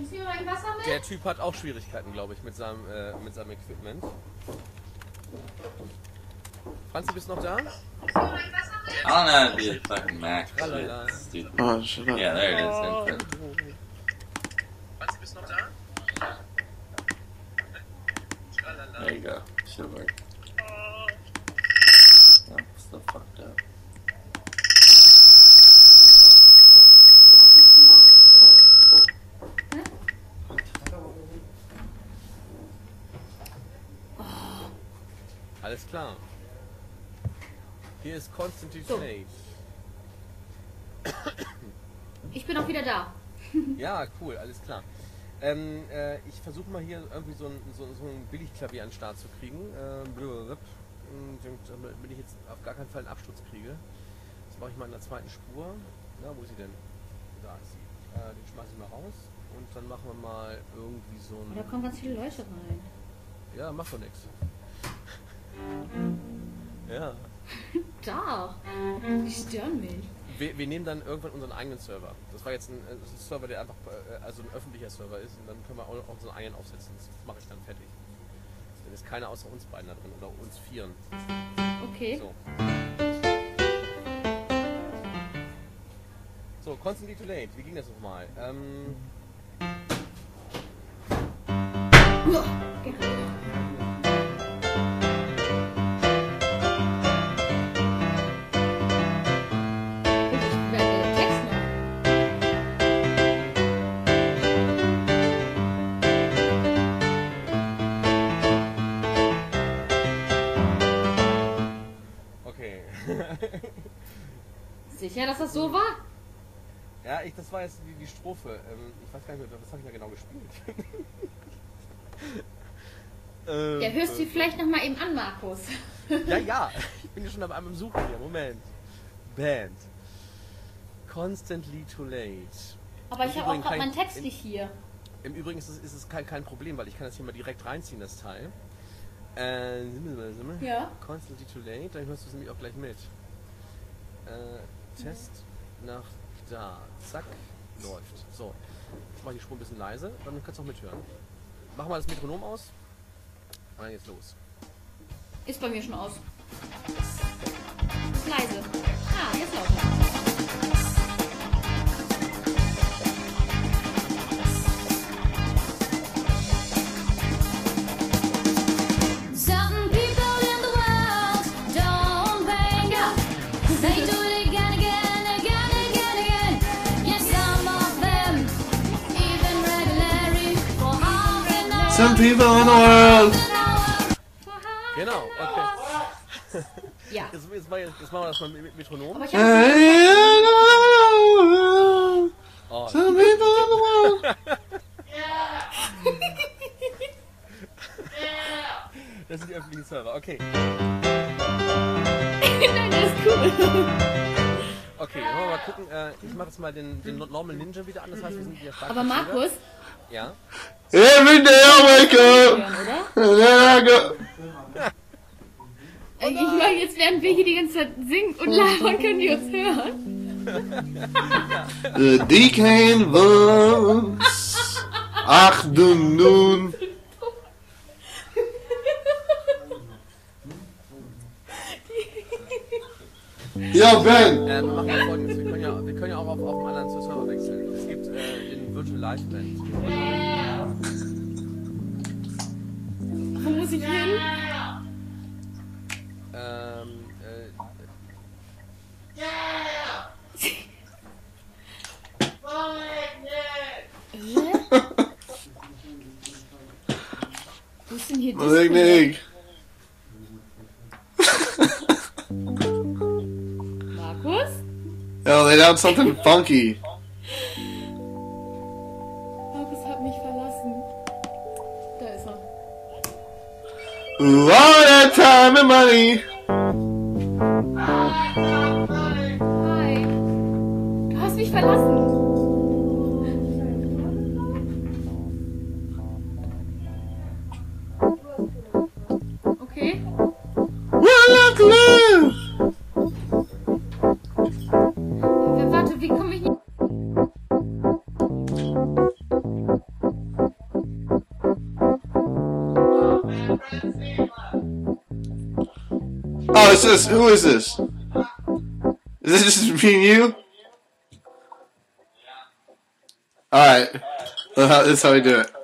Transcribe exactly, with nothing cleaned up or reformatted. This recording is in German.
Bringst du mir mal ein Wasser mit? Der Typ hat auch Schwierigkeiten, glaube ich, mit seinem, äh, mit seinem Equipment. Franzi, bist du noch da? I don't know how to be a fucking Mac. Tralala. Shit, stupid. Oh, shut up. Yeah, there it is. Input. Franzi, bist du noch da? Tralala. There you go. Should work. Oh, still fucked up. Alles klar. Hier ist Constantine So. Slate. Ich bin auch wieder da. Ja, cool, alles klar. Ähm, äh, ich versuche mal hier irgendwie so ein, so, so ein Billigklavier an den Start zu kriegen. Ähm, blablabla. damit ich jetzt auf gar keinen Fall einen Absturz kriege. Das mache ich mal in der zweiten Spur. Na, wo ist sie denn? Da ist sie. Äh, den schmeiße ich mal raus. Und dann machen wir mal irgendwie so ein... Da kommen ganz viele Leute rein. Ja, macht doch nichts. Ja. Da! Die stören mich. Wir, wir nehmen dann irgendwann unseren eigenen Server. Das war jetzt ein, das ist ein Server, der einfach äh, also ein öffentlicher Server ist. Und dann können wir auch, auch unseren eigenen aufsetzen. Das mache ich dann fertig. Dann ist keiner außer uns beiden da drin. Oder uns Vieren. Okay. So. So, Constantly Too Late. Wie ging das nochmal? Ähm... Uah, gerne. Sicher, dass das so war? Ja, ich, das war jetzt die, die Strophe. Ähm, ich weiß gar nicht mehr, was habe ich da genau gespielt? ähm, Ja, hörst du vielleicht noch mal eben an, Markus. Ja, ja. Ich bin ja schon dabei beim Suchen hier. Moment. Band. Constantly Too Late. Aber ich Im habe auch Übrigen gerade kann meinen ich- Text nicht hier. Im Übrigen ist es, ist es kein, kein Problem, weil ich kann das hier mal direkt reinziehen, das Teil. Äh, Ja. Constantly Too Late, dann hörst du es nämlich auch gleich mit. Äh, Test nach da. Zack, läuft. So, jetzt mach ich die Spur ein bisschen leise, dann kannst du auch mithören. Mach mal das Metronom aus. Und dann geht's los. Ist bei mir schon aus. Ist leise. Ah, jetzt lauter. Some people in the world don't bang up. They do it again, again, again, again, again. Yes, some of them even regularly for half an hour. Some people in the world. Genau, okay. Ja. Jetzt, jetzt, mal- jetzt machen wir das mal mit Metronom. Aber ich habe Oh, Some people in the world. das sind die öffentlichen Server, okay. Nein, das ist cool. Okay, wollen wir mal gucken. Äh, ich mache jetzt mal den, den Normal Ninja wieder an, das heißt, wir sind wieder stark. Aber verzögert. Markus, Ja. Every day I wake up. hören, oder? And then I go. Äh, Ich meine, jetzt werden wir hier die ganze Zeit singen und labern, können die uns hören. The Deacon was. Ach du nun. Ja, Ben. Äh, wir machen ja folgendes. Wir können ja, wir können ja auch auf, auf einen anderen Server wechseln. Es gibt äh, den Virtual Live Band. Wo muss ich hin? Ähm, äh, Wo ist denn hier Leg, Disco? leg. Markus? Yo, they done something funky. Markus hat mich verlassen. Da ist er. Ooh, all that time and money. Hi. Du hast mich verlassen. Okay. Well, I live. W- Warte, wie komme ich nicht... Oh, it's this. Who is this? Is this just me and you? Alright. This is how we do it.